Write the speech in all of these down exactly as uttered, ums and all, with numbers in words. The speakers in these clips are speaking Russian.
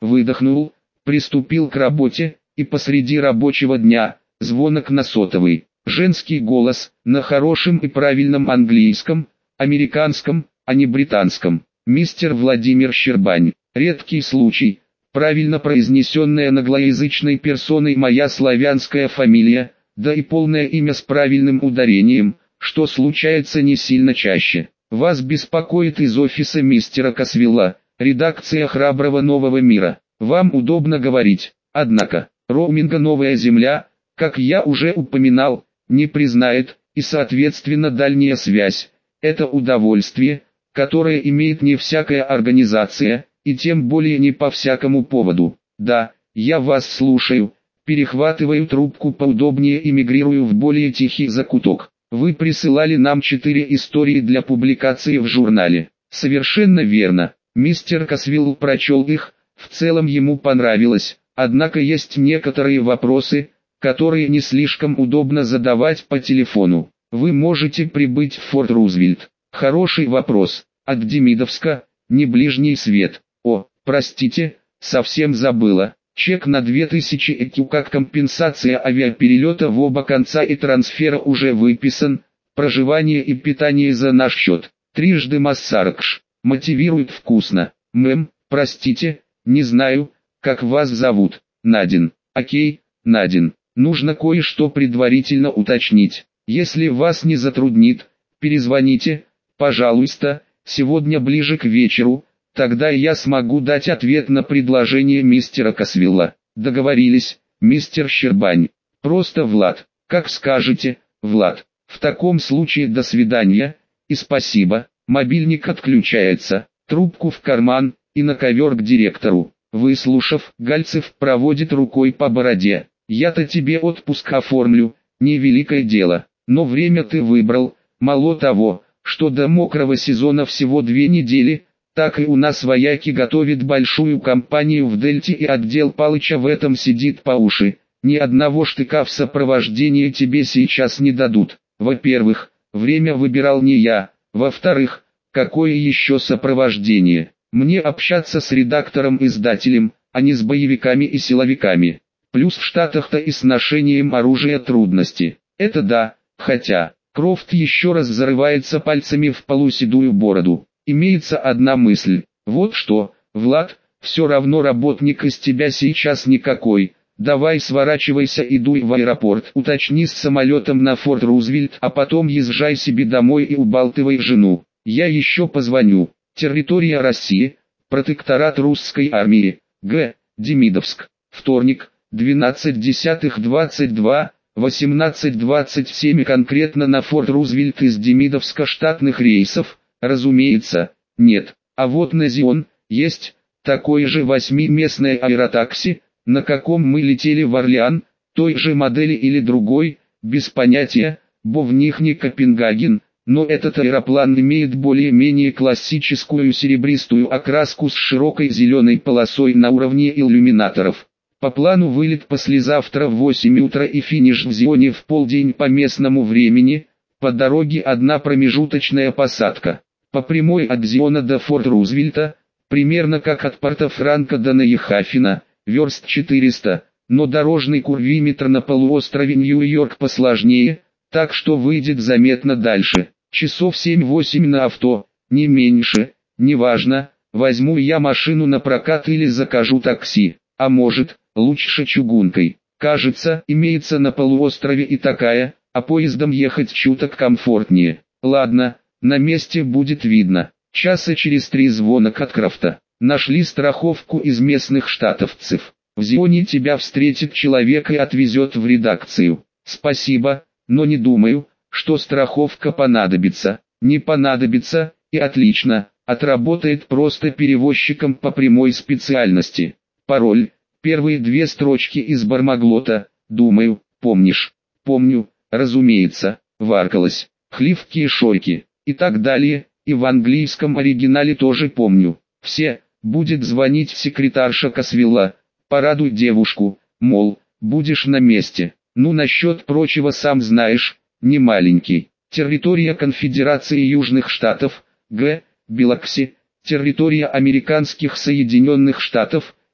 выдохнул, приступил к работе, и посреди рабочего дня, звонок на сотовый, женский голос, на хорошем и правильном английском, американском, а не британском. Мистер Владимир Щербань, редкий случай, правильно произнесенная наглоязычной персоной моя славянская фамилия, да и полное имя с правильным ударением, что случается не сильно чаще. Вас беспокоит из офиса мистера Касвилла, редакция «Храброго нового мира». Вам удобно говорить, однако, роуминга «Новая земля», как я уже упоминал, не признает, и соответственно дальняя связь – это удовольствие, которое имеет не всякая организация, и тем более не по всякому поводу. Да, я вас слушаю, перехватываю трубку поудобнее и мигрирую в более тихий закуток. Вы присылали нам четыре истории для публикации в журнале. Совершенно верно. Мистер Касвилл прочел их, в целом ему понравилось, однако есть некоторые вопросы, которые не слишком удобно задавать по телефону. Вы можете прибыть в Форт Рузвельт. Хороший вопрос. От Демидовска, не ближний свет. О, простите, совсем забыла. Чек на две тысячи и q как компенсация авиаперелета в оба конца и трансфера уже выписан. Проживание и питание за наш счет. Трижды массаркш. Мотивирует вкусно. Мэм, простите, не знаю, как вас зовут. Надин. Окей, Надин. Нужно кое-что предварительно уточнить. Если вас не затруднит, перезвоните, пожалуйста, сегодня ближе к вечеру, тогда я смогу дать ответ на предложение мистера Касвилла. Договорились, мистер Щербань. Просто Влад. Как скажете, Влад. В таком случае до свидания, и спасибо. Мобильник отключается, трубку в карман, и на ковер к директору. Выслушав, Гальцев проводит рукой по бороде. Я-то тебе отпуск оформлю, невеликое дело, но время ты выбрал, мало того, что до мокрого сезона всего две недели, так и у нас вояки готовят большую кампанию в Дельте, и отдел Палыча в этом сидит по уши. Ни одного штыка в сопровождении тебе сейчас не дадут. Во-первых, время выбирал не я, во-вторых, какое еще сопровождение? Мне общаться с редактором-издателем, а не с боевиками и силовиками. Плюс в Штатах-то и с ношением оружия трудности. Это да, хотя, Крофт еще раз зарывается пальцами в полуседую бороду. Имеется одна мысль. Вот что, Влад, все равно работник из тебя сейчас никакой. Давай сворачивайся и дуй в аэропорт. Уточни с самолетом на Форт Рузвельт, а потом езжай себе домой и убалтывай жену. Я еще позвоню. Территория России, протекторат русской армии, Г. Демидовск. Вторник, двенадцать десятых двадцать два, восемнадцать двадцать семь. Конкретно на Форт Рузвельт из Демидовска штатных рейсов, разумеется, нет. А вот на Зион, есть, такое же восьмиместное аэротакси, на каком мы летели в Орлеан, той же модели или другой, без понятия, бо в них не Копенгаген, но этот аэроплан имеет более-менее классическую серебристую окраску с широкой зеленой полосой на уровне иллюминаторов. По плану вылет послезавтра в восемь утра и финиш в Зионе в полдень по местному времени, по дороге одна промежуточная посадка. По прямой от Зиона до Форт Рузвельта, примерно как от порта Франка до Нейхафена, верст четыреста, но дорожный курвиметр на полуострове Нью-Йорк посложнее, так что выйдет заметно дальше. Часов семь-восемь на авто, не меньше, неважно, возьму я машину на прокат или закажу такси, а может, лучше чугункой. Кажется, имеется на полуострове и такая, а поездом ехать чуток комфортнее. Ладно, на месте будет видно. Часа через три звонок от Крофта. Нашли страховку из местных штатовцев. В Зионе тебя встретит человек и отвезет в редакцию. Спасибо, но не думаю, что страховка понадобится. Не понадобится, и отлично, отработает просто перевозчиком по прямой специальности. Пароль, первые две строчки из Бармаглота, думаю, помнишь. Помню, разумеется, варкалась, хливки и шойки, и так далее, и в английском оригинале тоже помню. Все, будет звонить секретарша Касвилла, порадуй девушку, мол, будешь на месте. Ну насчет прочего сам знаешь, не маленький. Территория Конфедерации Южных Штатов, Г. Билокси, территория Американских Соединенных Штатов,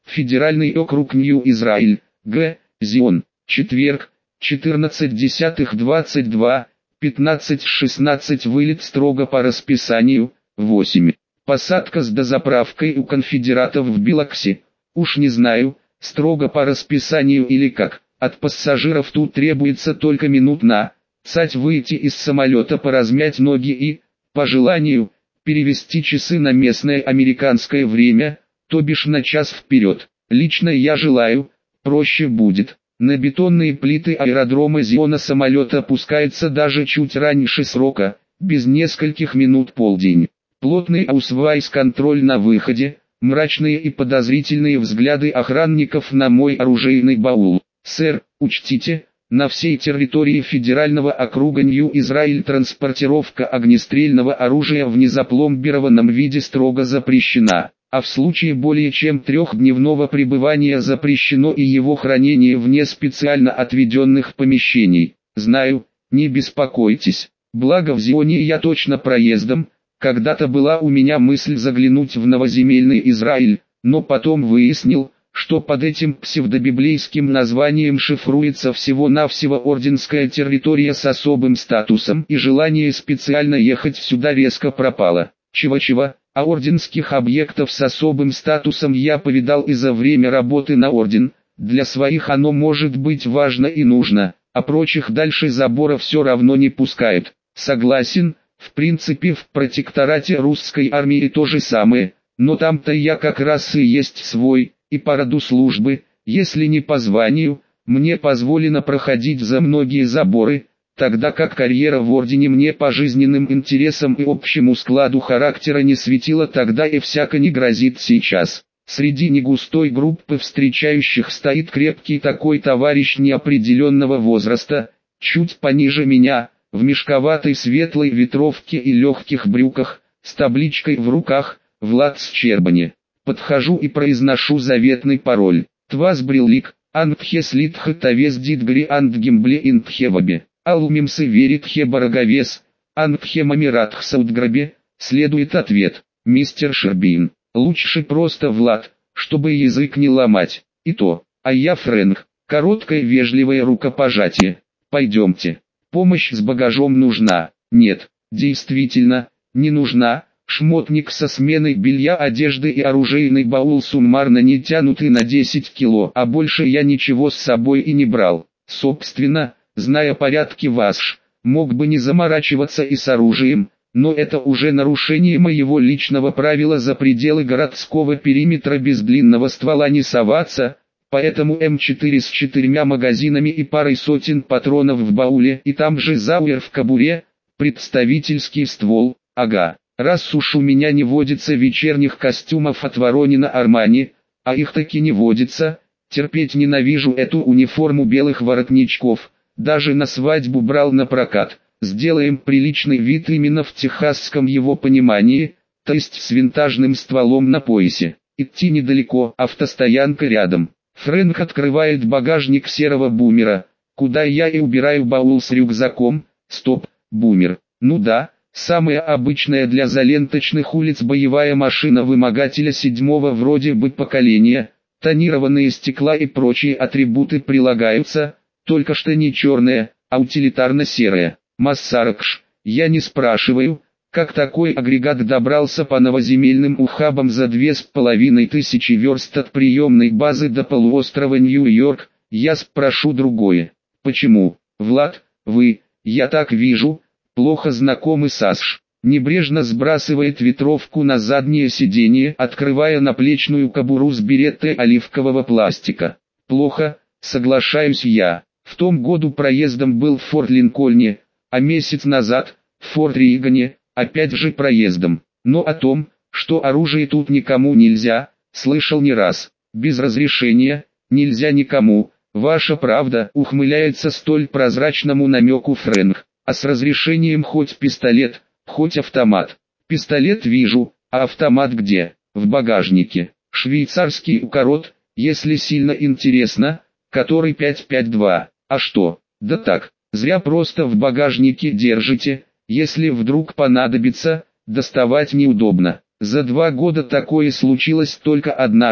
Федеральный округ Нью-Израиль, Г. Зион. Четверг, четырнадцать десятых двадцать два, пятнадцать шестнадцать вылет строго по расписанию, восемь. Посадка с дозаправкой у конфедератов в Билоксе. Уж не знаю, строго по расписанию или как, от пассажиров тут требуется только минут на цать выйти из самолета, поразмять ноги и, по желанию, перевести часы на местное американское время, то бишь на час вперед. Лично я желаю, проще будет. На бетонные плиты аэродрома Зиона самолет опускается даже чуть раньше срока, без нескольких минут полдень. Плотный аусвайс-контроль на выходе, мрачные и подозрительные взгляды охранников на мой оружейный баул. Сэр, учтите, на всей территории федерального округа Нью-Израиль транспортировка огнестрельного оружия в незапломбированном виде строго запрещена, а в случае более чем трехдневного пребывания запрещено и его хранение вне специально отведенных помещений. Знаю, не беспокойтесь, благо в Зионе я точно проездом. Когда-то была у меня мысль заглянуть в новоземельный Израиль, но потом выяснил, что под этим псевдобиблейским названием шифруется всего-навсего орденская территория с особым статусом, и желание специально ехать сюда резко пропало. Чего-чего, а орденских объектов с особым статусом я повидал и за время работы на орден. Для своих оно может быть важно и нужно, а прочих дальше забора все равно не пускают. Согласен. В принципе, в протекторате русской армии то же самое, но там-то я как раз и есть свой, и по роду службы, если не по званию, мне позволено проходить за многие заборы, тогда как карьера в ордене мне по жизненным интересам и общему складу характера не светила тогда и всяко не грозит сейчас. Среди негустой группы встречающих стоит крепкий такой товарищ неопределенного возраста, чуть пониже меня, в мешковатой светлой ветровке и легких брюках, с табличкой в руках, Влад Счербани. Подхожу и произношу заветный пароль. Твас бриллик, антхес литха тавес дитгри антгембле интхевабе, алумимсы верит хебараговес, антхемамиратх саудграбе, следует ответ. Мистер Шербин, лучше просто Влад, чтобы язык не ломать. И то, а я Фрэнк, короткое вежливое рукопожатие. Пойдемте. Помощь с багажом нужна? Нет, действительно, не нужна. Шмотник со сменой белья, одежды и оружейный баул суммарно не тянуты на десять кило, а больше я ничего с собой и не брал. Собственно, зная порядки ВАСШ, мог бы не заморачиваться и с оружием, но это уже нарушение моего личного правила за пределы городского периметра без длинного ствола не соваться. Поэтому эм четыре с четырьмя магазинами и парой сотен патронов в бауле, и там же зауэр в кобуре, представительский ствол, ага. Раз уж у меня не водится вечерних костюмов от Воронина Армани, а их таки не водится, терпеть ненавижу эту униформу белых воротничков, даже на свадьбу брал на прокат. Сделаем приличный вид именно в техасском его понимании, то есть с винтажным стволом на поясе. Идти недалеко, автостоянка рядом. Фрэнк открывает багажник серого бумера, куда я и убираю баул с рюкзаком. Стоп, бумер. Ну да, самая обычная для заленточных улиц боевая машина вымогателя седьмого вроде бы поколения. Тонированные стекла и прочие атрибуты прилагаются, только что не черная, а утилитарно-серая. Массаракш, я не спрашиваю, как такой агрегат добрался по новоземельным ухабам за две с половиной тысячи верст от приемной базы до полуострова Нью-Йорк, я спрошу другое. Почему, Влад, вы, я так вижу, плохо знакомы с АСШ? Небрежно сбрасывает ветровку на заднее сиденье, открывая наплечную кобуру с береттой оливкового пластика. Плохо, соглашаюсь я. В том году проездом был в Форт Линкольне, а месяц назад, в Форт Ригане, опять же проездом. Но о том, что оружие тут никому нельзя, слышал не раз. Без разрешения, нельзя никому. Ваша правда, ухмыляется столь прозрачному намеку Фрэнк. А с разрешением хоть пистолет, хоть автомат. Пистолет вижу, а автомат где? В багажнике. Швейцарский укорот, если сильно интересно, который пять пять два. А что? Да так, зря просто в багажнике держите. Если вдруг понадобится, доставать неудобно. За два года такое случилось только однажды,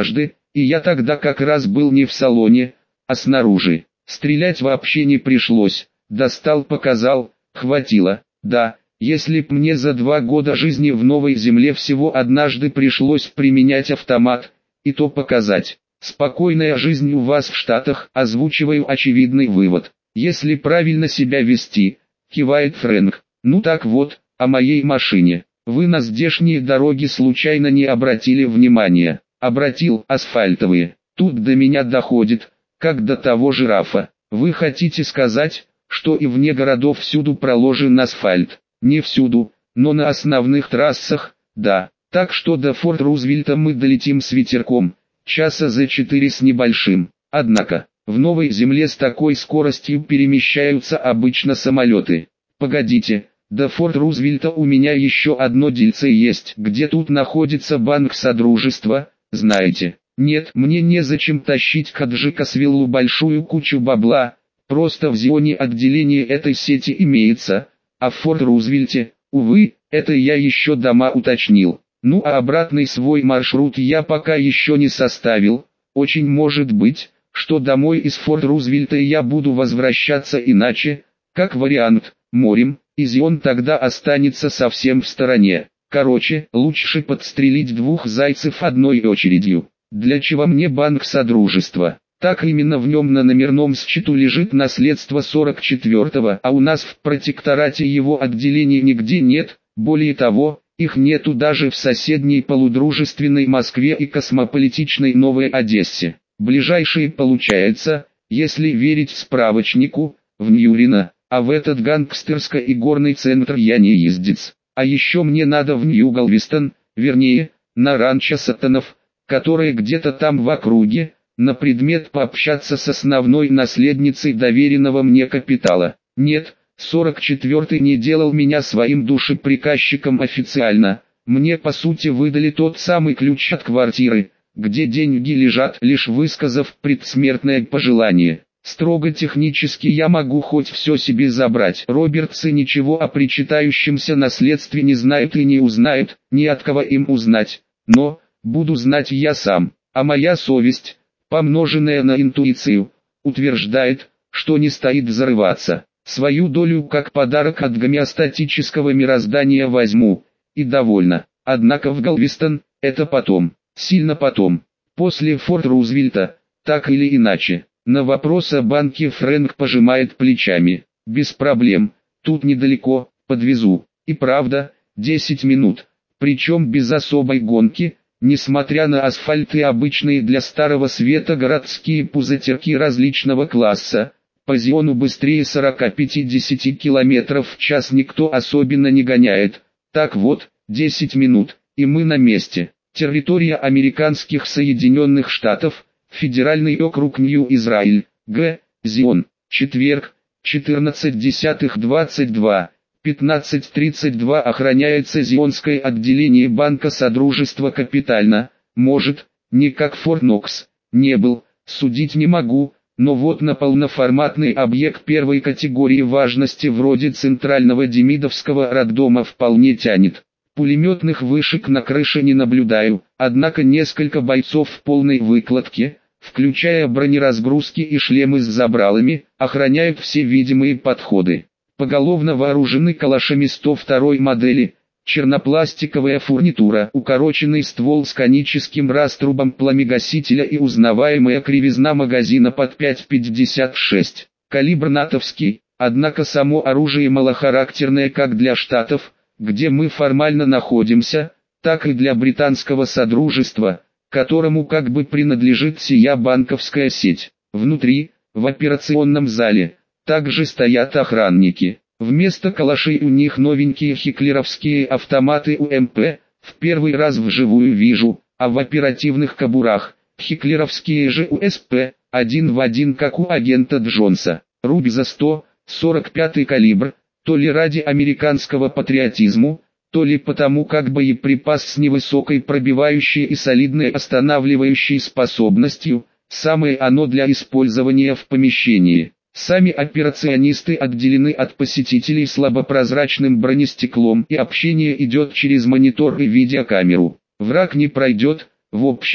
И я тогда как раз был не в салоне, а снаружи. Стрелять вообще не пришлось, достал, показал, хватило. Да, если б мне за два года жизни в новой земле всего однажды пришлось применять автомат, и то показать. Спокойная жизнь у вас в Штатах, озвучиваю очевидный вывод. Если правильно себя вести, кивает Фрэнк. Ну так вот, о моей машине. Вы на здешние дороги случайно не обратили внимания? Обратил, асфальтовые. Тут до меня доходит, как до того жирафа. Вы хотите сказать, что и вне городов всюду проложен асфальт? Не всюду, но на основных трассах, да. Так что до Форт Рузвельта мы долетим с ветерком, часа за четыре с небольшим. Однако, в новой земле с такой скоростью перемещаются обычно самолеты. Погодите, до Форт Рузвельта у меня еще одно дельце есть. Где тут находится банк Содружества, знаете? Нет, мне незачем тащить к Джекасвиллу большую кучу бабла, просто в Зионе отделение этой сети имеется, а в Форт Рузвельте, увы, это я еще дома уточнил. Ну а обратный свой маршрут я пока еще не составил, очень может быть, что домой из Форт Рузвельта я буду возвращаться иначе, как вариант, морем, и Зион тогда останется совсем в стороне. Короче, лучше подстрелить двух зайцев одной очередью. Для чего мне банк Содружества? Так именно в нем на номерном счету лежит наследство сорок четвёртого, а у нас в протекторате его отделений нигде нет, более того, их нету даже в соседней полудружественной Москве и космополитичной Новой Одессе. Ближайшие получается, если верить справочнику, в Ньюрино, а в этот гангстерско-игорный центр я не ездец. А еще мне надо в Нью-Галвестон, вернее, на ранчо Сатанов, которое где-то там в округе, на предмет пообщаться с основной наследницей доверенного мне капитала. Нет, сорок четвёртый не делал меня своим душеприказчиком официально, мне по сути выдали тот самый ключ от квартиры, где деньги лежат, лишь высказав предсмертное пожелание. Строго технически я могу хоть все себе забрать. Робертсы ничего о причитающемся наследстве не знают и не узнают, ни от кого им узнать, но, буду знать я сам, а моя совесть, помноженная на интуицию, утверждает, что не стоит взрываться. Свою долю как подарок от гомеостатического мироздания возьму, и довольно. Однако в Галвестон, это потом, сильно потом, после Форт Рузвельта, так или иначе. На вопрос о банке Фрэнк пожимает плечами. Без проблем, тут недалеко, подвезу. И правда, десять минут, причем без особой гонки, несмотря на асфальт и обычные для Старого Света городские пузатерки различного класса. По Зиону быстрее сорок-пятьдесят километров в час никто особенно не гоняет. Так вот, десять минут, и мы на месте. Территория американских Соединенных Штатов, Федеральный округ Нью-Израиль, Г. Зион. Четверг, четырнадцатое десятое двадцать два, пятнадцать тридцать два охраняется Зионское отделение Банка Содружества капитально, может, не как Форт Нокс, не был, судить не могу, но вот на полноформатный объект первой категории важности вроде Центрального Демидовского роддома вполне тянет. Пулеметных вышек на крыше не наблюдаю, однако несколько бойцов в полной выкладке, включая бронеразгрузки и шлемы с забралами, охраняют все видимые подходы. Поголовно вооружены калашами сто второй модели, чернопластиковая фурнитура, укороченный ствол с коническим раструбом пламегасителя и узнаваемая кривизна магазина под пять пятьдесят шесть. Калибр натовский, однако само оружие малохарактерное как для Штатов, где мы формально находимся, так и для британского содружества, которому как бы принадлежит сия банковская сеть. Внутри, в операционном зале, также стоят охранники. Вместо калашей у них новенькие хиклеровские автоматы У Эм Пэ, в первый раз вживую вижу, а в оперативных кобурах, хиклеровские же У Эс Пэ, один в один как у агента Джонса. Рубь за сто, сорок пятый калибр, то ли ради американского патриотизму, то ли потому как боеприпас с невысокой пробивающей и солидной останавливающей способностью, самое оно для использования в помещении. Сами операционисты отделены от посетителей слабопрозрачным бронестеклом и общение идет через монитор и видеокамеру. Враг не пройдет, в общем,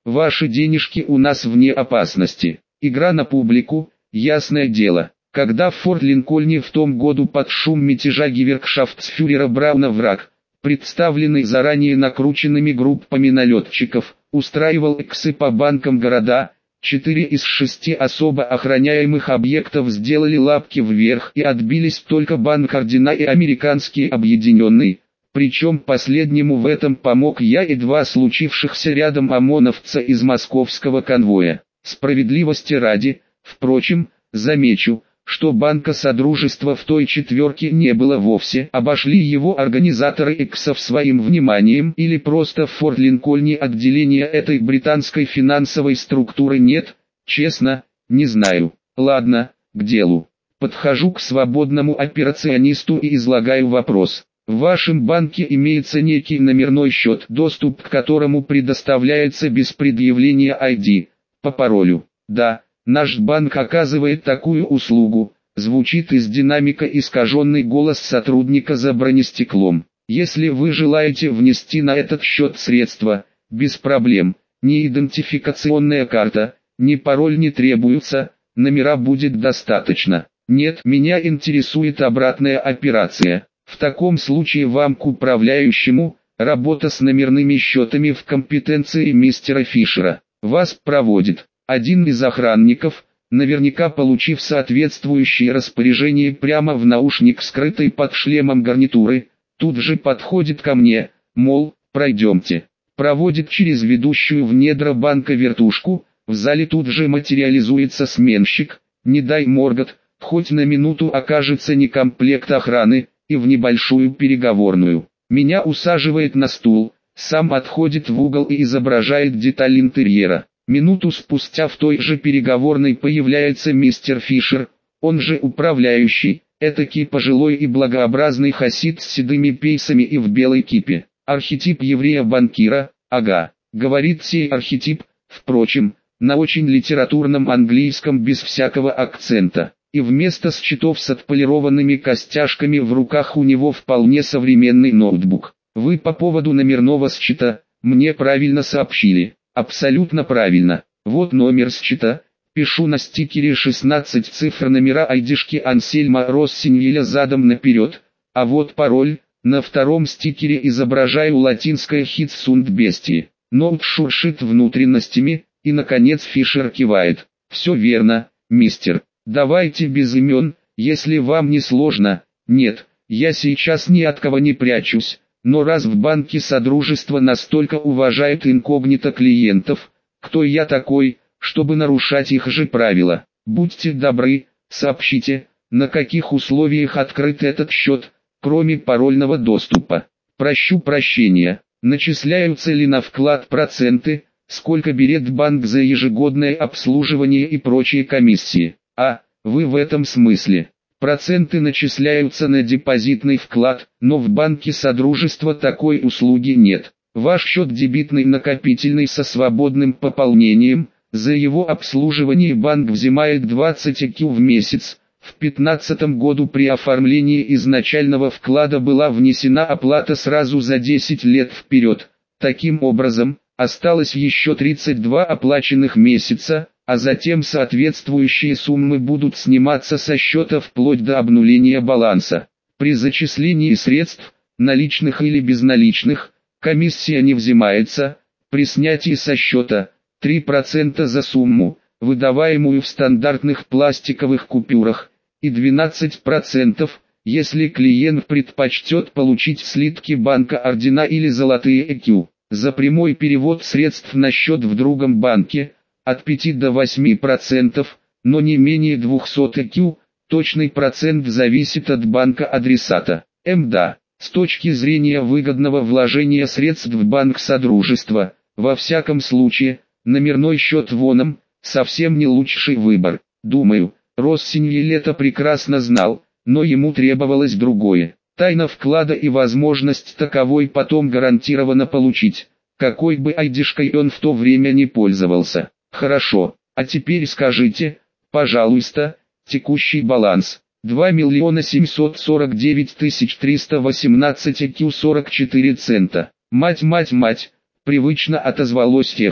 Ваши денежки у нас вне опасности. Игра на публику, ясное дело. Когда в Форт-Линкольне в том году под шум мятежа геверкшафтсфюрера Брауна враг, представленный заранее накрученными группами налетчиков, устраивал эксы по банкам города, четыре из шести особо охраняемых объектов сделали лапки вверх и отбились только банк Ордена и американский объединенный, причем последнему в этом помог я и два случившихся рядом ОМОНовца из московского конвоя. Справедливости ради, впрочем, замечу, что банка Содружества в той четверке не было вовсе. Обошли его организаторы эксов своим вниманием или просто в Форт-Линкольне отделения этой британской финансовой структуры нет, честно, не знаю. Ладно, к делу. Подхожу к свободному операционисту и излагаю вопрос. В вашем банке имеется некий номерной счет, доступ к которому предоставляется без предъявления ай ди, по паролю. Да. Наш банк оказывает такую услугу, звучит из динамика искаженный голос сотрудника за бронестеклом. Если вы желаете внести на этот счет средства, без проблем, ни идентификационная карта, ни пароль не требуются, номера будет достаточно. Нет, меня интересует обратная операция. В таком случае вам к управляющему, работа с номерными счетами в компетенции мистера Фишера. Вас проводит один из охранников, наверняка получив соответствующее распоряжение прямо в наушник, скрытый под шлемом гарнитуры, тут же подходит ко мне, мол, пройдемте. Проводит через ведущую в недра банка вертушку, в зале тут же материализуется сменщик, не дай моргот, хоть на минуту окажется некомплект охраны, и в небольшую переговорную. Меня усаживает на стул, сам отходит в угол и изображает деталь интерьера. Минуту спустя в той же переговорной появляется мистер Фишер, он же управляющий, этакий пожилой и благообразный хасид с седыми пейсами и в белой кипе. Архетип еврея-банкира, ага, говорит сей архетип, впрочем, на очень литературном английском без всякого акцента. И вместо счетов с отполированными костяшками в руках у него вполне современный ноутбук. Вы по поводу номерного счета, мне правильно сообщили. Абсолютно правильно. Вот номер счета. Пишу на стикере шестнадцать цифр номера айдишки Ансельма Россиньеля задом наперед. А вот пароль. На втором стикере изображаю латинское «Хитсунд бестии». Ноут шуршит внутренностями, и наконец Фишер кивает. Все верно, мистер. Давайте без имен, если вам не сложно. Нет, я сейчас ни от кого не прячусь. Но раз в банке Содружества настолько уважают инкогнито клиентов, кто я такой, чтобы нарушать их же правила? Будьте добры, сообщите, на каких условиях открыт этот счет, кроме парольного доступа. Прощу прощения, начисляются ли на вклад проценты, сколько берет банк за ежегодное обслуживание и прочие комиссии. А, вы в этом смысле. Проценты начисляются на депозитный вклад, но в банке Содружества такой услуги нет. Ваш счет дебитный накопительный со свободным пополнением, за его обслуживание банк взимает двадцать ЭКЮ в месяц. В две тысячи пятнадцатом году при оформлении изначального вклада была внесена оплата сразу за десять лет вперед. Таким образом, осталось еще тридцать два оплаченных месяца, а затем соответствующие суммы будут сниматься со счета вплоть до обнуления баланса. При зачислении средств, наличных или безналичных, комиссия не взимается, при снятии со счета три процента за сумму, выдаваемую в стандартных пластиковых купюрах, и двенадцать процентов, если клиент предпочтет получить слитки банка Ордена или золотые ЭКЮ. За прямой перевод средств на счет в другом банке, от пяти до восьми процентов, но не менее двухсот ЭКЮ, точный процент зависит от банка-адресата. МДА. С точки зрения выгодного вложения средств в банк Содружества, во всяком случае, номерной счет воном, совсем не лучший выбор. Думаю, Россиньель это прекрасно знал, но ему требовалось другое. Тайна вклада и возможность таковой потом гарантированно получить, какой бы айдишкой он в то время не пользовался. Хорошо, а теперь скажите, пожалуйста, текущий баланс. два миллиона семьсот сорок девять тысяч триста восемнадцать ЭКЮ сорок четыре цента. Мать, мать, мать, привычно отозвалось эхо.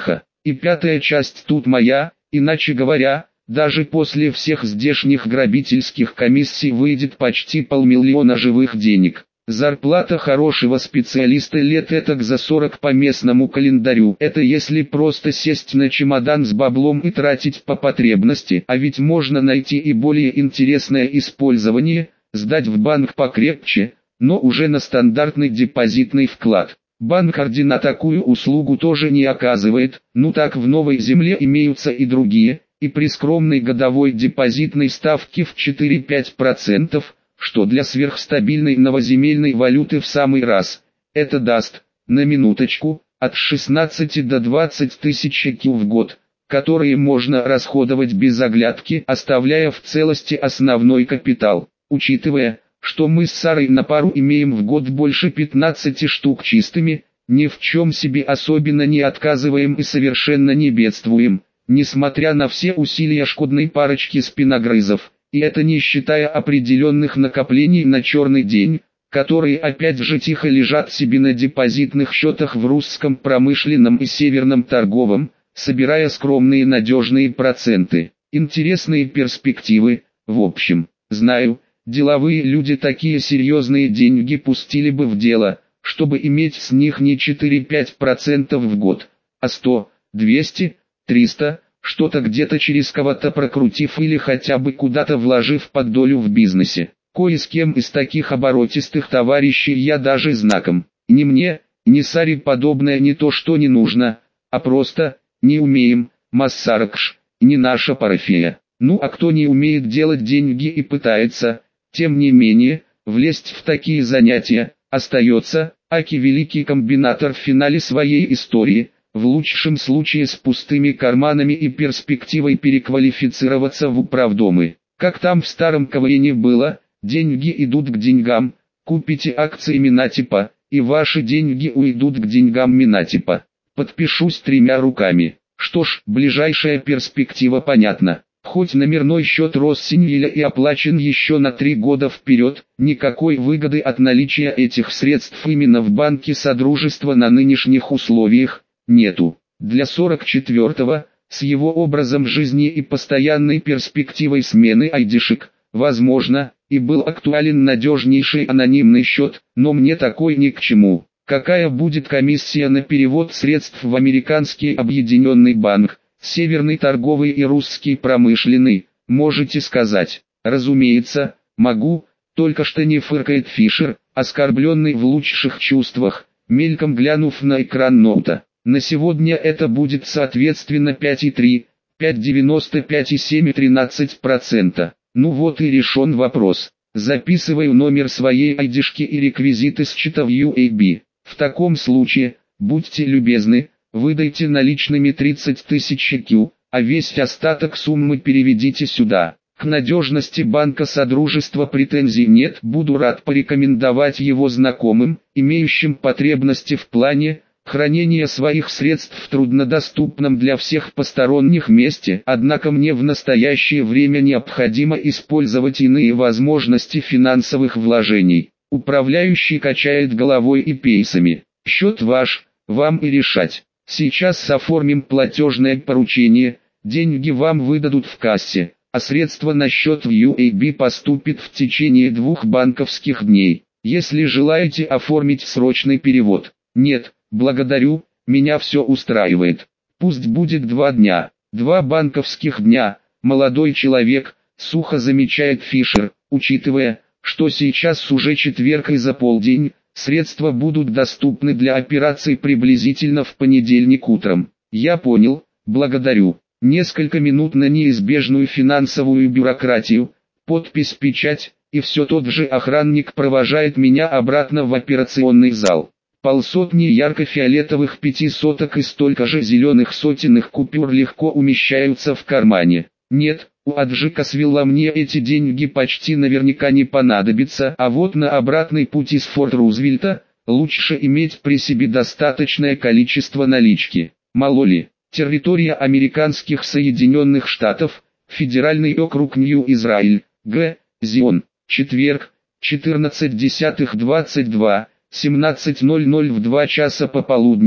И пятая часть тут моя, иначе говоря, даже после всех здешних грабительских комиссий выйдет почти полмиллиона живых денег. Зарплата хорошего специалиста лет этак за сорок по местному календарю. Это если просто сесть на чемодан с баблом и тратить по потребности. А ведь можно найти и более интересное использование, сдать в банк покрепче, но уже на стандартный депозитный вклад. Банк Ордена такую услугу тоже не оказывает, ну так в Новой Земле имеются и другие, и при скромной годовой депозитной ставке в четыре-пять процентов, что для сверхстабильной новоземельной валюты в самый раз. Это даст, на минуточку, от шестнадцати до двадцати тысяч ЭКЮ в год, которые можно расходовать без оглядки, оставляя в целости основной капитал. Учитывая, что мы с Сарой на пару имеем в год больше пятнадцати штук чистыми, ни в чем себе особенно не отказываем и совершенно не бедствуем, несмотря на все усилия шкодной парочки спиногрызов. И это не считая определенных накоплений на черный день, которые опять же тихо лежат себе на депозитных счетах в русском промышленном и северном торговом, собирая скромные надежные проценты. Интересные перспективы, в общем. Знаю, деловые люди такие серьезные деньги пустили бы в дело, чтобы иметь с них не четыре-пять процентов в год, а сто, двести, триста, что-то где-то через кого-то прокрутив или хотя бы куда-то вложив под долю в бизнесе. Кое с кем из таких оборотистых товарищей я даже знаком. Ни мне, ни Саре подобное не то что не нужно, а просто не умеем, Массаракш, не наша парафия. Ну а кто не умеет делать деньги и пытается, тем не менее, влезть в такие занятия, остается, аки великий комбинатор в финале своей истории, в лучшем случае с пустыми карманами и перспективой переквалифицироваться в управдомы. Как там в старом КВНе было, деньги идут к деньгам, купите акции Минатипа, и ваши деньги уйдут к деньгам Минатипа. Подпишусь тремя руками. Что ж, ближайшая перспектива понятна. Хоть номерной счет Россиньеля и оплачен еще на три года вперед, никакой выгоды от наличия этих средств именно в банке Содружества на нынешних условиях нету. Для сорок четвёртого, с его образом жизни и постоянной перспективой смены айдишек, возможно, и был актуален надежнейший анонимный счет, но мне такой ни к чему. Какая будет комиссия на перевод средств в американский объединенный банк, северный торговый и русский промышленный, можете сказать? Разумеется, могу, только что не фыркает Фишер, оскорбленный в лучших чувствах, мельком глянув на экран ноута. На сегодня это будет соответственно пять и три, пять девяносто пять и семь и тринадцать процентов. Ну вот и решен вопрос. Записываю номер своей айдишки и реквизиты счета в ю эй би. В таком случае, будьте любезны, выдайте наличными тридцать тысяч ЭКЮ, а весь остаток суммы переведите сюда. К надежности банка Содружества претензий нет, буду рад порекомендовать его знакомым, имеющим потребности в плане хранения своих средств в труднодоступном для всех посторонних месте, однако мне в настоящее время необходимо использовать иные возможности финансовых вложений. Управляющий качает головой и пейсами. Счет ваш, вам и решать. Сейчас оформим платежное поручение, деньги вам выдадут в кассе, а средства на счет в ю эй би поступят в течение двух банковских дней. Если желаете оформить срочный перевод. Нет, благодарю, меня все устраивает. Пусть будет два дня, два банковских дня, молодой человек, сухо замечает Фишер, учитывая, что сейчас уже четверг и за полдень, средства будут доступны для операций приблизительно в понедельник утром. Я понял, благодарю. Несколько минут на неизбежную финансовую бюрократию, подпись-печать, и все тот же охранник провожает меня обратно в операционный зал. Полсотни ярко-фиолетовых пятисоток и столько же зеленых сотенных купюр легко умещаются в кармане. Нет, у Аджика Свилла мне эти деньги почти наверняка не понадобятся, а вот на обратный путь из Форт Рузвельта, лучше иметь при себе достаточное количество налички. Мало ли, территория американских Соединенных Штатов, Федеральный округ Нью-Израиль, Г. Зион, четверг, четырнадцатое десятое двадцать два, семнадцать ноль ноль в два часа пополудни,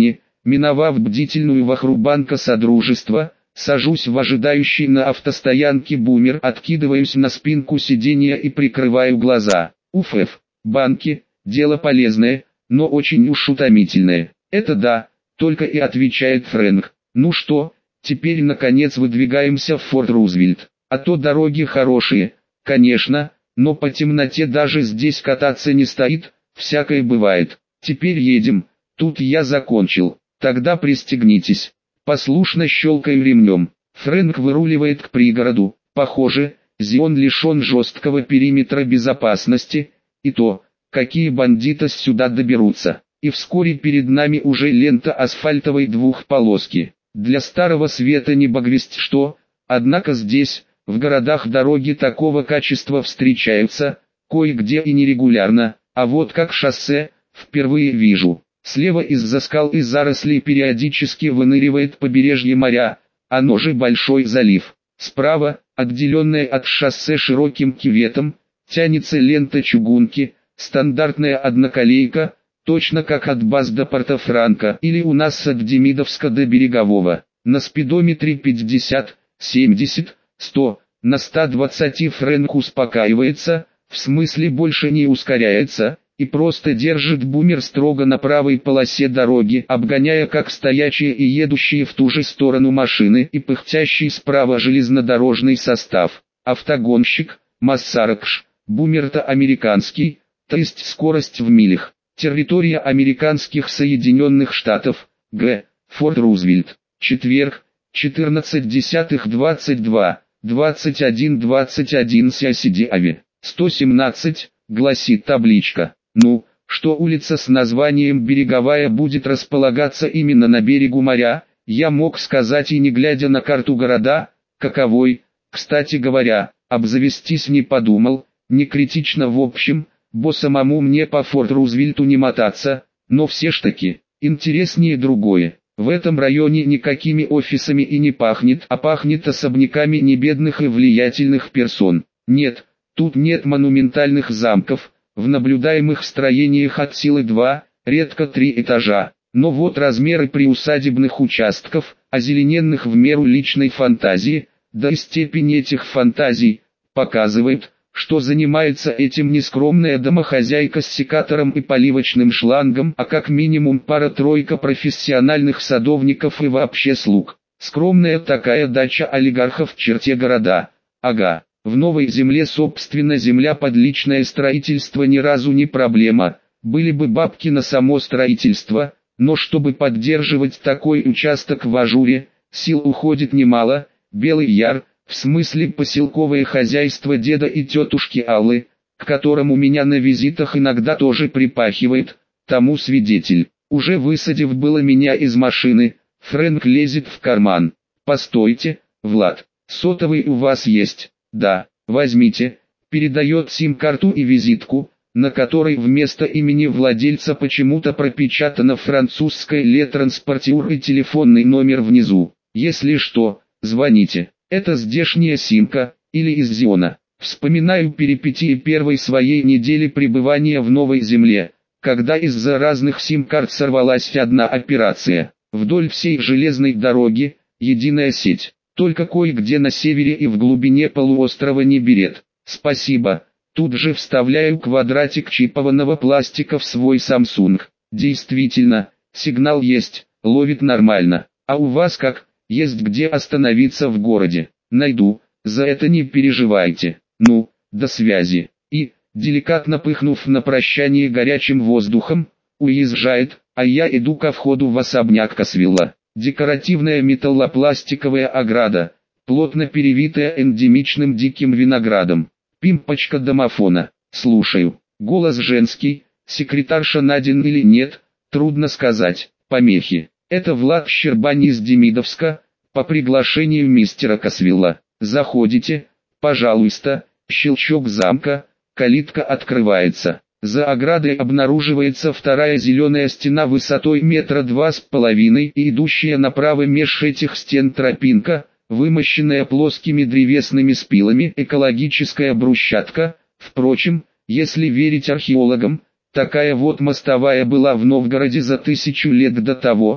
Миновав бдительную вахру банка Содружества, сажусь в ожидающий на автостоянке бумер, откидываюсь на спинку сиденья и прикрываю глаза. Уф, банки, дело полезное, но очень уж утомительное. Это да, только и отвечает Фрэнк. Ну что, теперь наконец выдвигаемся в Форт Рузвельт. А то дороги хорошие, конечно, но по темноте даже здесь кататься не стоит, всякое бывает. Теперь едем, тут я закончил, тогда пристегнитесь. Послушно щелкаю ремнем. Фрэнк выруливает к пригороду. Похоже, Зион лишен жесткого периметра безопасности, и то, какие бандиты сюда доберутся. И вскоре перед нами уже лента асфальтовой двухполоски. Для Старого Света не богвесть что, однако здесь, в городах, дороги такого качества встречаются, кое-где и нерегулярно, а вот как шоссе, впервые вижу. Слева из-за скал и зарослей периодически выныривает побережье моря, оно же Большой залив. Справа, отделенная от шоссе широким кюветом, тянется лента чугунки, стандартная одноколейка, точно как от баз до Порто-Франко или у нас от Демидовска до Берегового. На спидометре пятьдесят, семьдесят, сто, на ста двадцати Фрэнк успокаивается, в смысле больше не ускоряется, и просто держит бумер строго на правой полосе дороги, обгоняя как стоячие и едущие в ту же сторону машины и пыхтящий справа железнодорожный состав. Автогонщик, Массаракш, бумер-то американский, то есть скорость в милях. Территория американских Соединенных Штатов, Г. Форт Рузвельт. Четверг, четырнадцать десятых двадцать два, двадцать один двадцать один Сиасиди-Ави. сто семнадцать, гласит табличка. Ну, что улица с названием Береговая будет располагаться именно на берегу моря, я мог сказать и не глядя на карту города, каковой, кстати говоря, обзавестись не подумал, не критично в общем, бо самому мне по Форт Рузвельту не мотаться, но все ж таки, интереснее другое. В этом районе никакими офисами и не пахнет, а пахнет особняками небедных и влиятельных персон. Нет, тут нет монументальных замков, в наблюдаемых строениях от силы два, редко три этажа. Но вот размеры приусадебных участков, озелененных в меру личной фантазии, да и степень этих фантазий, показывает, что занимается этим не скромная домохозяйка с секатором и поливочным шлангом, а как минимум пара-тройка профессиональных садовников и вообще слуг. Скромная такая дача олигархов в черте города. Ага, в новой земле собственно земля под личное строительство ни разу не проблема, были бы бабки на само строительство, но чтобы поддерживать такой участок в ажуре, сил уходит немало. Белый Яр, в смысле поселковое хозяйство деда и тетушки Аллы, к которому меня на визитах иногда тоже припахивает, тому свидетель. Уже высадив было меня из машины, Фрэнк лезет в карман. «Постойте, Влад, сотовый у вас есть?» «Да, возьмите», передает сим-карту и визитку, на которой вместо имени владельца почему-то пропечатано французское «Ле Транспортюр» и телефонный номер внизу. «Если что, звоните». Это здешняя симка, или из Зиона. Вспоминаю перипетии первой своей недели пребывания в новой земле, когда из-за разных сим-карт сорвалась одна операция. Вдоль всей железной дороги, единая сеть. Только кое-где на севере и в глубине полуострова не берет. Спасибо. Тут же вставляю квадратик чипованного пластика в свой Samsung. Действительно, сигнал есть, ловит нормально. А у вас как? Есть где остановиться в городе? Найду, за это не переживайте. Ну, до связи. И, деликатно пыхнув на прощание горячим воздухом, уезжает, а я иду ко входу в особняк Касвилла. Декоративная металлопластиковая ограда, плотно перевитая эндемичным диким виноградом. Пимпочка домофона. Слушаю. Голос женский, секретарша Надин или нет, трудно сказать. Помехи. Это Влад Щербань из Демидовска, по приглашению мистера Касвилла. Заходите, пожалуйста. Щелчок замка, калитка открывается. За оградой обнаруживается вторая зеленая стена высотой метра два с половиной и идущая направо меж этих стен тропинка, вымощенная плоскими древесными спилами, экологическая брусчатка. Впрочем, если верить археологам, такая вот мостовая была в Новгороде за тысячу лет до того,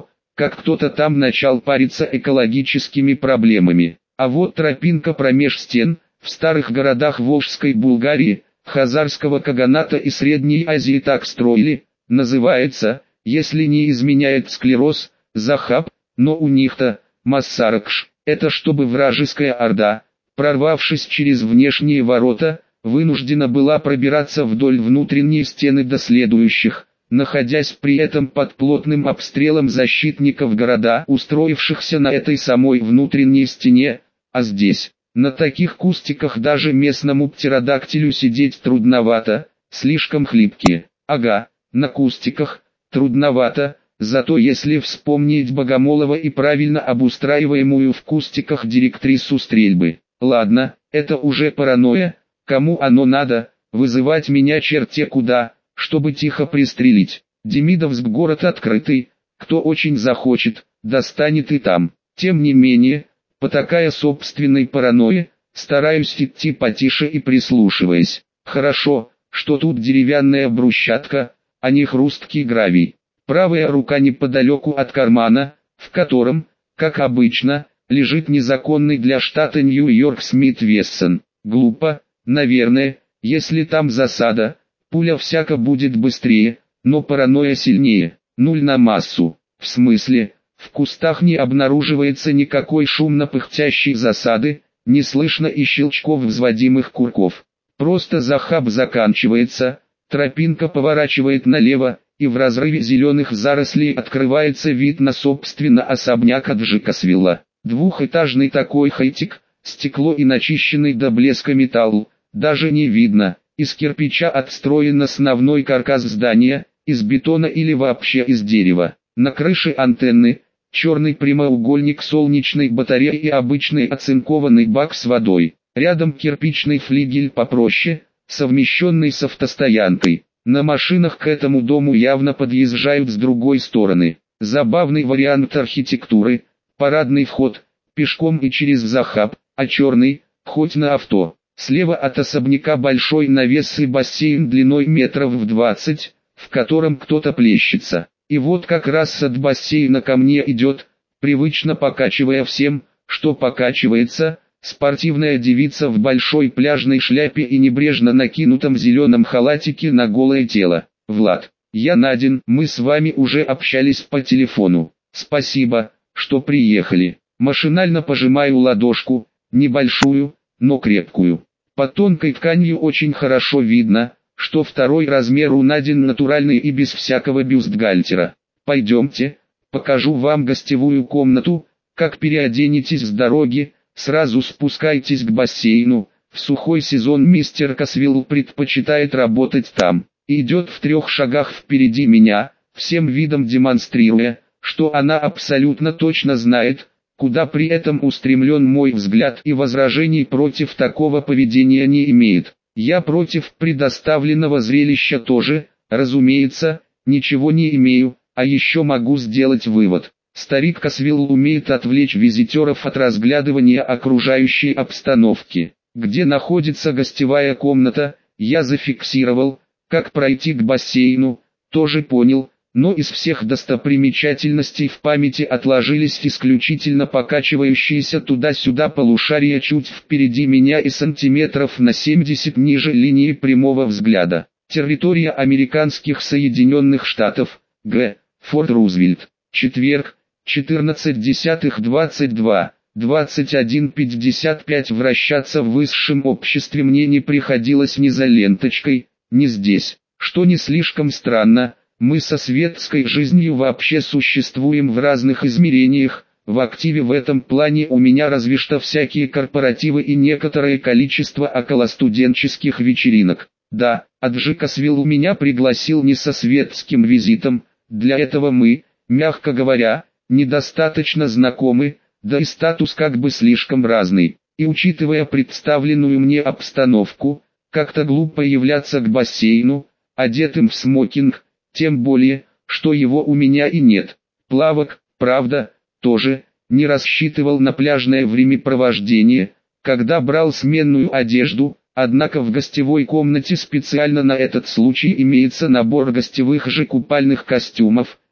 как кто-то там начал париться экологическими проблемами. А вот тропинка промеж стен, в старых городах Волжской Булгарии, Хазарского Каганата и Средней Азии так строили, называется, если не изменяет склероз, Захаб, но у них-то, Массаракш, это чтобы вражеская орда, прорвавшись через внешние ворота, вынуждена была пробираться вдоль внутренней стены до следующих, находясь при этом под плотным обстрелом защитников города, устроившихся на этой самой внутренней стене, а здесь, на таких кустиках даже местному птеродактилю сидеть трудновато, слишком хлипкие. Ага, на кустиках, трудновато, зато если вспомнить Богомолова и правильно обустраиваемую в кустиках директрису стрельбы. Ладно, это уже паранойя, кому оно надо, вызывать меня черте куда, чтобы тихо пристрелить. Демидовск город открытый, кто очень захочет, достанет и там. Тем не менее, потакая собственной паранойи, стараюсь идти потише и прислушиваясь. Хорошо, что тут деревянная брусчатка, а не хрусткий гравий. Правая рука неподалеку от кармана, в котором, как обычно, лежит незаконный для штата Нью-Йорк Смит Вессон. Глупо, наверное, если там засада, пуля всяко будет быстрее, но паранойя сильнее. Нуль на массу. В смысле, в кустах не обнаруживается никакой шумно пыхтящей засады, не слышно и щелчков взводимых курков. Просто Захаб заканчивается, тропинка поворачивает налево, и в разрыве зеленых зарослей открывается вид на собственно особняк Аджикасвилла. Двухэтажный такой хай-тек, стекло и начищенный до блеска металл, даже не видно, из кирпича отстроен основной каркас здания, из бетона или вообще из дерева. На крыше антенны, черный прямоугольник солнечной батареи и обычный оцинкованный бак с водой. Рядом кирпичный флигель попроще, совмещенный с автостоянкой. На машинах к этому дому явно подъезжают с другой стороны. Забавный вариант архитектуры, парадный вход, пешком и через Захаб, а черный, хоть на авто. Слева от особняка большой навес и бассейн длиной метров в двадцать, в котором кто-то плещется. И вот как раз от бассейна ко мне идет, привычно покачивая всем, что покачивается, спортивная девица в большой пляжной шляпе и небрежно накинутом зеленом халатике на голое тело. Влад, я Надин, мы с вами уже общались по телефону. Спасибо, что приехали. Машинально пожимаю ладошку, небольшую, но крепкую. Под тонкой тканью очень хорошо видно, что второй размер у Надин натуральный и без всякого бюстгальтера. Пойдемте, покажу вам гостевую комнату, как переоденетесь с дороги, сразу спускайтесь к бассейну. В сухой сезон мистер Касвилл предпочитает работать там. Идет в трех шагах впереди меня, всем видом демонстрируя, что она абсолютно точно знает, куда при этом устремлен мой взгляд, и возражений против такого поведения не имеет. Я против предоставленного зрелища тоже, разумеется, ничего не имею, а еще могу сделать вывод. Старик Касвилл умеет отвлечь визитеров от разглядывания окружающей обстановки. Где находится гостевая комната, я зафиксировал, как пройти к бассейну, тоже понял, но из всех достопримечательностей в памяти отложились исключительно покачивающиеся туда-сюда полушария чуть впереди меня и сантиметров на семьдесят ниже линии прямого взгляда. Территория американских Соединенных Штатов, Г. Форт Рузвельт. Четверг, четырнадцать десятых двадцать два, двадцать один пятьдесят пять. Вращаться в высшем обществе мне не приходилось ни за ленточкой, ни здесь, что не слишком странно. Мы со светской жизнью вообще существуем в разных измерениях, в активе в этом плане у меня разве что всякие корпоративы и некоторое количество околостуденческих вечеринок. Да, Аджикасвилл меня пригласил не со светским визитом, для этого мы, мягко говоря, недостаточно знакомы, да и статус как бы слишком разный. И учитывая представленную мне обстановку, как-то глупо являться к бассейну, одетым в смокинг, тем более, что его у меня и нет. Плавок, правда, тоже, не рассчитывал на пляжное времяпровождение, когда брал сменную одежду, однако в гостевой комнате специально на этот случай имеется набор гостевых же купальных костюмов,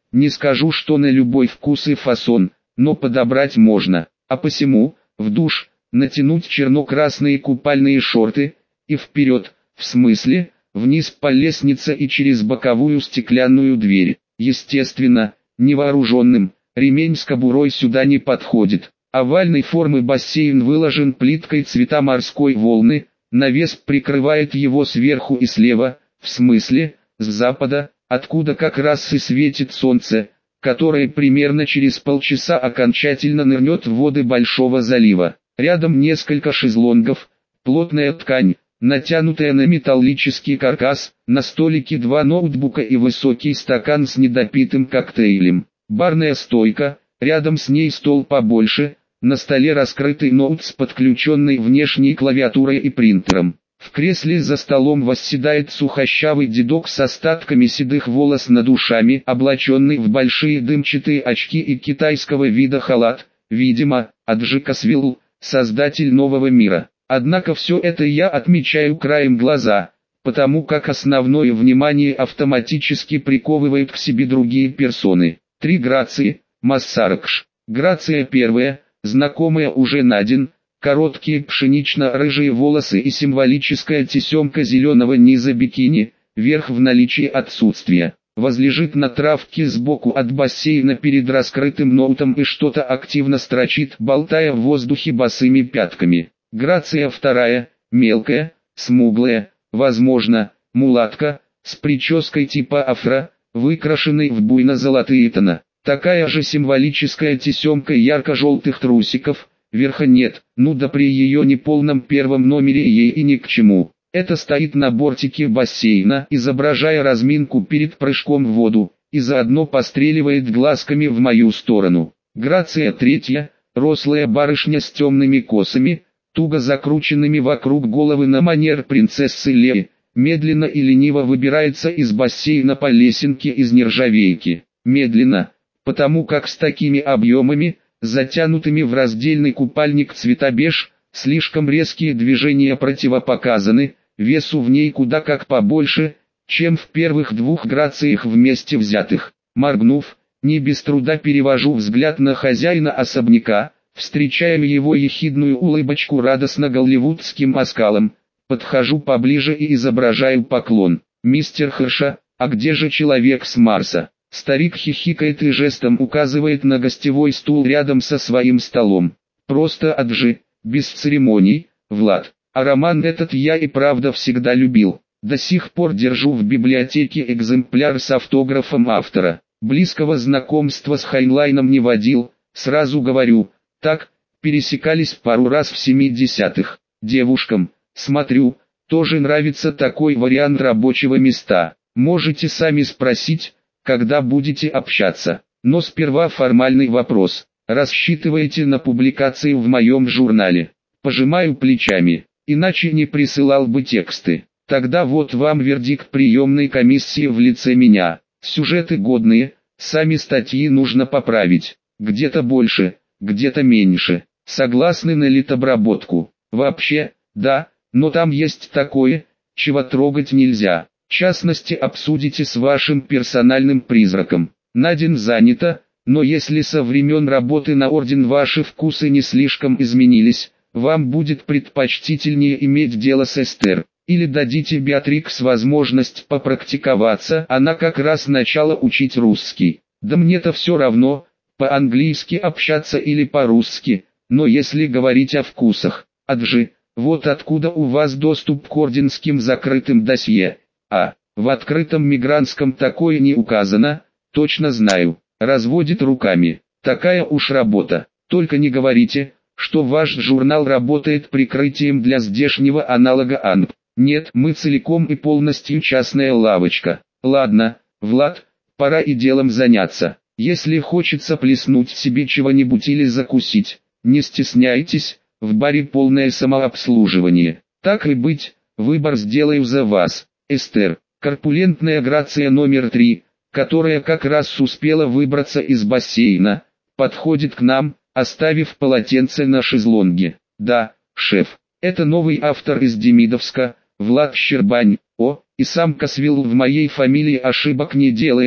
Не скажу, что на любой вкус и фасон, но подобрать можно. А посему, в душ, натянуть черно-красные купальные шорты, и вперед, в смысле, вниз по лестнице и через боковую стеклянную дверь. Естественно, невооруженным, ремень с кобурой сюда не подходит. Овальной формы бассейн выложен плиткой цвета морской волны, навес прикрывает его сверху и слева, в смысле, с запада, откуда как раз и светит солнце, которое примерно через полчаса окончательно нырнет в воды Большого залива. Рядом несколько шезлонгов, плотная ткань, натянутая на металлический каркас, на столике два ноутбука и высокий стакан с недопитым коктейлем. Барная стойка, рядом с ней стол побольше, на столе раскрытый ноут с подключенной внешней клавиатурой и принтером. В кресле за столом восседает сухощавый дедок с остатками седых волос над ушами, облаченный в большие дымчатые очки и китайского вида халат, видимо, Аджика Свилл, создатель нового мира. Однако все это я отмечаю краем глаза, потому как основное внимание автоматически приковывает к себе другие персоны. Три грации, Массаркш. Грация первая, знакомая уже Надин, короткие пшенично-рыжие волосы и символическая тесемка зеленого низа бикини, верх в наличии отсутствия. Возлежит на травке сбоку от бассейна перед раскрытым ноутом и что-то активно строчит, болтая в воздухе босыми пятками. Грация вторая, мелкая, смуглая, возможно, мулатка, с прической типа афро, выкрашенной в буйно-золотые тона. Такая же символическая тесемка ярко-желтых трусиков, верха нет, ну да при ее неполном первом номере ей и ни к чему. Это стоит на бортике бассейна, изображая разминку перед прыжком в воду, и заодно постреливает глазками в мою сторону. Грация третья, рослая барышня с темными косами, туго закрученными вокруг головы на манер принцессы Леи, медленно и лениво выбирается из бассейна по лесенке из нержавейки. Медленно, потому как с такими объемами, затянутыми в раздельный купальник цвета беж, слишком резкие движения противопоказаны, весу в ней куда как побольше, чем в первых двух грациях вместе взятых. Моргнув, не без труда перевожу взгляд на хозяина особняка, встречаю его ехидную улыбочку радостно голливудским оскалом, подхожу поближе и изображаю поклон. «Мистер Хэша, а где же человек с Марса?» Старик хихикает и жестом указывает на гостевой стул рядом со своим столом. «Просто Аджи, без церемоний, Влад. А роман этот я и правда всегда любил. До сих пор держу в библиотеке экземпляр с автографом автора. Близкого знакомства с Хайнлайном не водил, сразу говорю. Так, пересекались пару раз в семидесятых. Девушкам, смотрю, тоже нравится такой вариант рабочего места. Можете сами спросить, когда будете общаться. Но сперва формальный вопрос. Рассчитываете на публикации в моем журнале?» Пожимаю плечами, иначе не присылал бы тексты. Тогда вот вам вердикт приемной комиссии в лице меня. Сюжеты годные, сами статьи нужно поправить. Где-то больше, где-то меньше. Согласны на литобработку? Вообще, да, но там есть такое, чего трогать нельзя. В частности, обсудите с вашим персональным призраком. Надин занята, но если со времен работы на Орден ваши вкусы не слишком изменились, вам будет предпочтительнее иметь дело с Эстер. Или дадите Беатрикс возможность попрактиковаться, она как раз начала учить русский. Да мне-то все равно, по-английски общаться или по-русски, но если говорить о вкусах, Аджи, вот откуда у вас доступ к орденским закрытым досье. А, в открытом мигрантском такое не указано, точно знаю. Разводит руками. Такая уж работа. Только не говорите, что ваш журнал работает прикрытием для здешнего аналога АНП. Нет, мы целиком и полностью частная лавочка. Ладно, Влад, пора и делом заняться. Если хочется плеснуть себе чего-нибудь или закусить, не стесняйтесь, в баре полное самообслуживание. Так и быть, выбор сделаю за вас. Эстер, корпулентная грация номер три, которая как раз успела выбраться из бассейна, подходит к нам, оставив полотенце на шезлонге. Да, шеф, это новый автор из Демидовска, Влад Щербань. О, и сам Косвилл в моей фамилии ошибок не делает,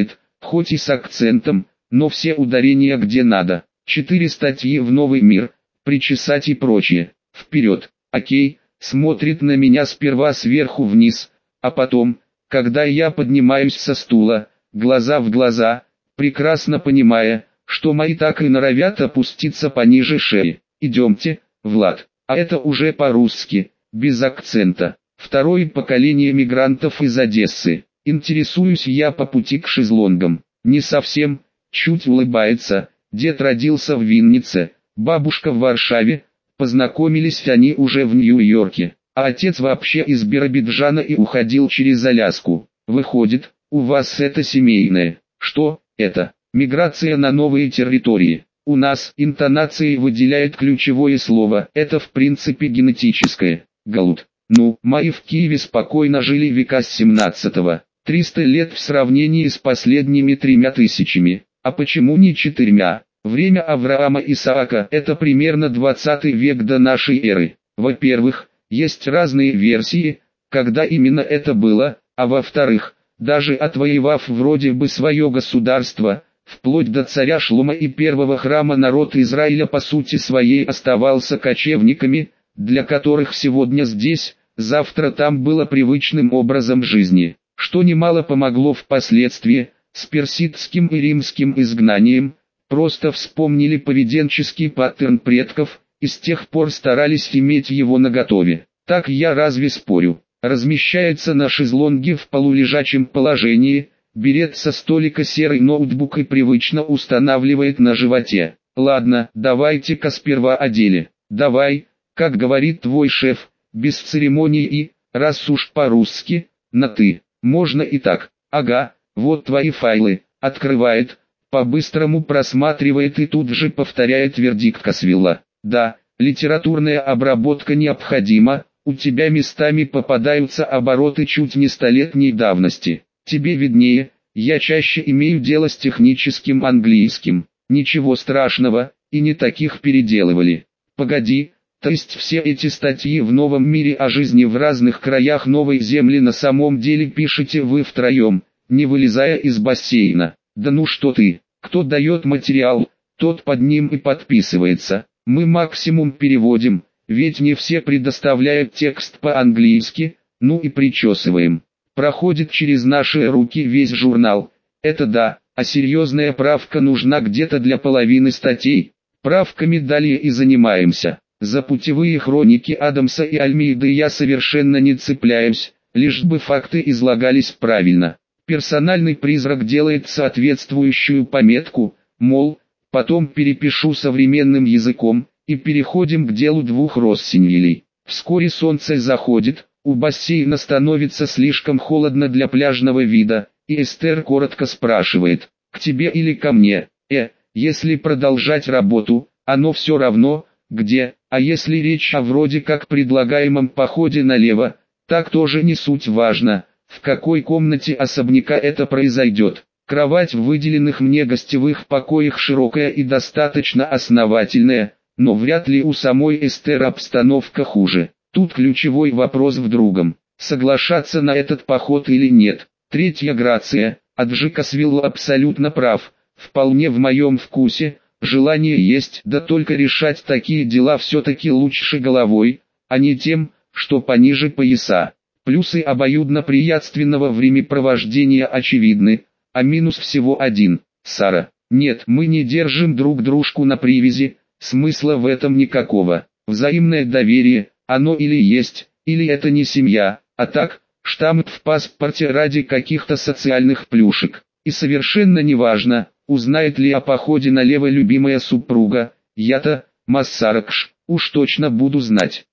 хоть и с акцентом, но все ударения где надо. Четыре статьи в «Новый мир», причесать и прочее. Вперед. Окей, смотрит на меня сперва сверху вниз, а потом, когда я поднимаюсь со стула, глаза в глаза, прекрасно понимая, что мои так и норовят опуститься пониже шеи. Идемте, Влад. А это уже по-русски, без акцента. Второе поколение мигрантов из Одессы. Интересуюсь я по пути к шезлонгам. Не совсем, чуть улыбается. Дед родился в Виннице, бабушка в Варшаве. Познакомились они уже в Нью-Йорке. А отец вообще из Биробиджана и уходил через Аляску. Выходит, у вас это семейное. Что это? Миграция на новые территории. У нас интонацией выделяет ключевое слово. Это в принципе генетическое. Галут. Ну, мои в Киеве спокойно жили века с семнадцатого. триста лет в сравнении с последними тремя тысячами. А почему не четырьмя? Время Авраама Исаака – это примерно двадцатый век до нашей эры. Во-первых, есть разные версии, когда именно это было, а во-вторых, даже отвоевав вроде бы свое государство, вплоть до царя Шлома и первого храма, народ Израиля по сути своей оставался кочевниками, для которых сегодня здесь, завтра там было привычным образом жизни, что немало помогло впоследствии, с персидским и римским изгнанием. Просто вспомнили поведенческий паттерн предков, и с тех пор старались иметь его наготове. Так я разве спорю? Размещается на шезлонге в полулежачем положении, берет со столика серый ноутбук и привычно устанавливает на животе. Ладно, давайте-ка сперва о деле. Давай, как говорит твой шеф, без церемоний и, раз уж по-русски, на «ты». Можно и так. Ага, вот твои файлы. Открывает, по-быстрому просматривает и тут же повторяет вердикт Касвилла. Да, литературная обработка необходима, у тебя местами попадаются обороты чуть не столетней давности. Тебе виднее, я чаще имею дело с техническим английским. Ничего страшного, и не таких переделывали. Погоди, то есть все эти статьи в «Новом мире» о жизни в разных краях новой земли на самом деле пишете вы втроем, не вылезая из бассейна? Да ну что ты, кто дает материал, тот под ним и подписывается. Мы максимум переводим, ведь не все предоставляют текст по-английски, ну и причесываем. Проходит через наши руки весь журнал. Это да, а серьезная правка нужна где-то для половины статей. Правками далее и занимаемся. За путевые хроники Адамса и Альмейды я совершенно не цепляюсь, лишь бы факты излагались правильно. Персональный призрак делает соответствующую пометку, мол, потом перепишу современным языком, и переходим к делу двух россиньелей. Вскоре солнце заходит, у бассейна становится слишком холодно для пляжного вида, и Эстер коротко спрашивает, к тебе или ко мне? Э, если продолжать работу, оно все равно, где, а если речь о вроде как предлагаемом походе налево, так тоже не суть важно. В какой комнате особняка это произойдет? Кровать в выделенных мне гостевых покоях широкая и достаточно основательная, но вряд ли у самой Эстер обстановка хуже. Тут ключевой вопрос в другом. Соглашаться на этот поход или нет? Третья грация, Аджи Касвилл абсолютно прав. Вполне в моем вкусе, желание есть, да только решать такие дела все-таки лучше головой, а не тем, что пониже пояса. Плюсы обоюдно приятственного времяпровождения очевидны, а минус всего один. Сара, нет, мы не держим друг дружку на привязи, смысла в этом никакого. Взаимное доверие, оно или есть, или это не семья, а так, штамп в паспорте ради каких-то социальных плюшек. И совершенно неважно, узнает ли о походе налево любимая супруга, я-то, Массаракш, уж точно буду знать.